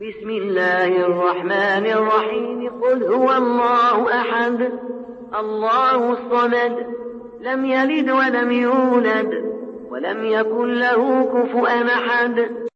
بسم الله الرحمن الرحيم. قل هو الله أحد الله الصمد لم يلد ولم يولد ولم يكن له كفؤا أحد.